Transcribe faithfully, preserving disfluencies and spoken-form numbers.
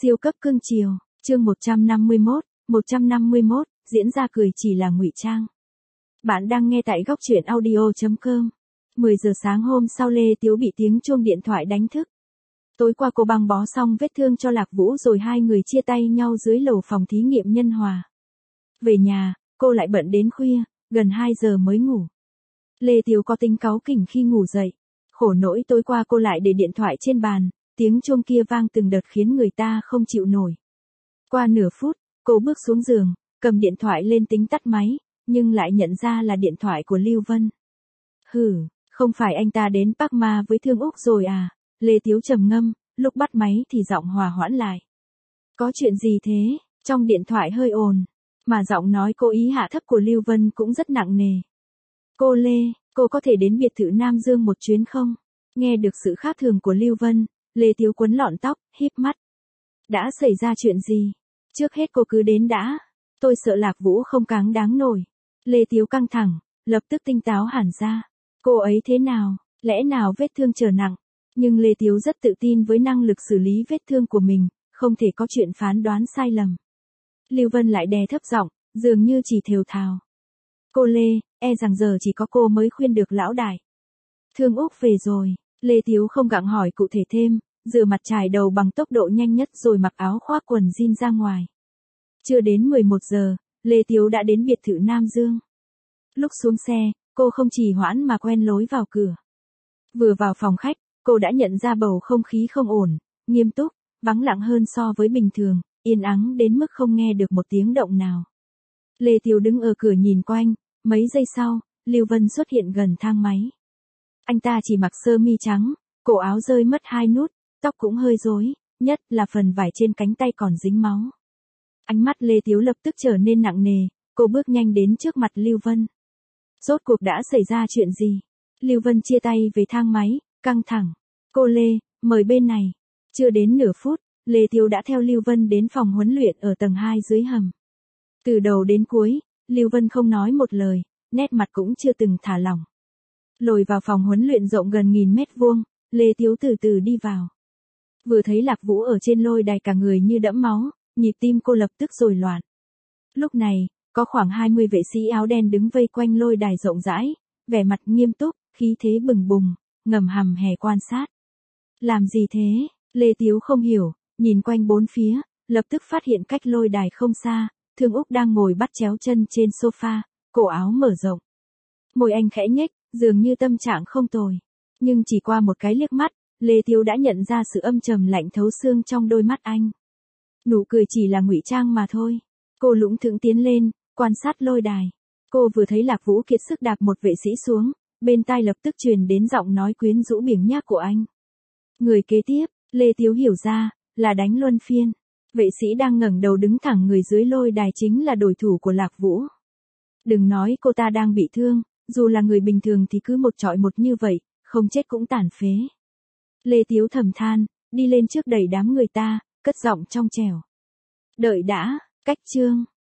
Siêu cấp cưng chiều, chương một trăm năm mươi mốt, một trăm năm mươi mốt, diễn ra cười chỉ là ngụy trang. Bạn đang nghe tại góc truyện audio chấm com. mười giờ sáng hôm sau Lê Tiếu bị tiếng chuông điện thoại đánh thức. Tối qua cô băng bó xong vết thương cho Lạc Vũ rồi hai người chia tay nhau dưới lầu phòng thí nghiệm Nhân Hòa. Về nhà, cô lại bận đến khuya, gần hai giờ mới ngủ. Lê Tiếu có tính cáu kỉnh khi ngủ dậy. Khổ nỗi tối qua cô lại để điện thoại trên bàn, tiếng chuông kia vang từng đợt khiến người ta không chịu nổi. Qua nửa phút, cô bước xuống giường, cầm điện thoại lên tính tắt máy, nhưng lại nhận ra là điện thoại của Lưu Vân. Hừ, không phải anh ta đến Park Ma với Thương Úc rồi à? Lê Tiếu trầm ngâm, lúc bắt máy thì giọng hòa hoãn lại. Có chuyện gì thế? Trong điện thoại hơi ồn, mà giọng nói cố ý hạ thấp của Lưu Vân cũng rất nặng nề. Cô Lê, cô có thể đến biệt thự Nam Dương một chuyến không? Nghe được sự khác thường của Lưu Vân, Lê Tiếu quấn lọn tóc, híp mắt. Đã xảy ra chuyện gì? Trước hết cô cứ đến đã. Tôi sợ Lạc Vũ không cáng đáng nổi. Lê Tiếu căng thẳng, lập tức tinh táo hẳn ra. Cô ấy thế nào? Lẽ nào vết thương trở nặng? Nhưng Lê Tiếu rất tự tin với năng lực xử lý vết thương của mình, không thể có chuyện phán đoán sai lầm. Lưu Vân lại đè thấp giọng, dường như chỉ thều thào. Cô Lê, e rằng giờ chỉ có cô mới khuyên được lão đại. Thương Úc về rồi. Lê Tiếu không gặng hỏi cụ thể thêm, rửa mặt chải đầu bằng tốc độ nhanh nhất rồi mặc áo khoác quần jean ra ngoài. Chưa đến mười một giờ, Lê Tiếu đã đến biệt thự Nam Dương. Lúc xuống xe, cô không trì hoãn mà quen lối vào cửa. Vừa vào phòng khách, cô đã nhận ra bầu không khí không ổn, nghiêm túc, vắng lặng hơn so với bình thường, yên ắng đến mức không nghe được một tiếng động nào. Lê Tiếu đứng ở cửa nhìn quanh, mấy giây sau, Lưu Vân xuất hiện gần thang máy. Anh ta chỉ mặc sơ mi trắng, cổ áo rơi mất hai nút, tóc cũng hơi rối, nhất là phần vải trên cánh tay còn dính máu. Ánh mắt Lê Tiếu lập tức trở nên nặng nề, cô bước nhanh đến trước mặt Lưu Vân. Rốt cuộc đã xảy ra chuyện gì? Lưu Vân chia tay về thang máy, căng thẳng. Cô Lê, mời bên này. Chưa đến nửa phút, Lê Tiếu đã theo Lưu Vân đến phòng huấn luyện ở tầng hai dưới hầm. Từ đầu đến cuối, Lưu Vân không nói một lời, nét mặt cũng chưa từng thả lỏng. Lồi vào phòng huấn luyện rộng gần nghìn mét vuông, Lê Tiếu từ từ đi vào. Vừa thấy Lạc Vũ ở trên lôi đài cả người như đẫm máu, nhịp tim cô lập tức rối loạn. Lúc này, có khoảng hai mươi vệ sĩ áo đen đứng vây quanh lôi đài rộng rãi, vẻ mặt nghiêm túc, khí thế bừng bùng, ngầm hầm hè quan sát. Làm gì thế? Lê Tiếu không hiểu, nhìn quanh bốn phía, lập tức phát hiện cách lôi đài không xa, Thương Úc đang ngồi bắt chéo chân trên sofa, cổ áo mở rộng. Môi anh khẽ nhếch, dường như tâm trạng không tồi. Nhưng chỉ qua một cái liếc mắt, Lê Tiếu đã nhận ra sự âm trầm lạnh thấu xương trong đôi mắt anh. Nụ cười chỉ là ngụy trang mà thôi. Cô lững thững tiến lên, quan sát lôi đài. Cô vừa thấy Lạc Vũ kiệt sức đạp một vệ sĩ xuống, bên tai lập tức truyền đến giọng nói quyến rũ biếng nhác của anh. Người kế tiếp, Lê Tiếu hiểu ra, là đánh luân phiên. Vệ sĩ đang ngẩng đầu đứng thẳng người dưới lôi đài chính là đối thủ của Lạc Vũ. Đừng nói cô ta đang bị thương, dù là người bình thường thì cứ một chọi một như vậy, không chết cũng tàn phế. Lê Tiếu thầm than, đi lên trước đẩy đám người ta, cất giọng trong trẻo. Đợi đã, cách chương.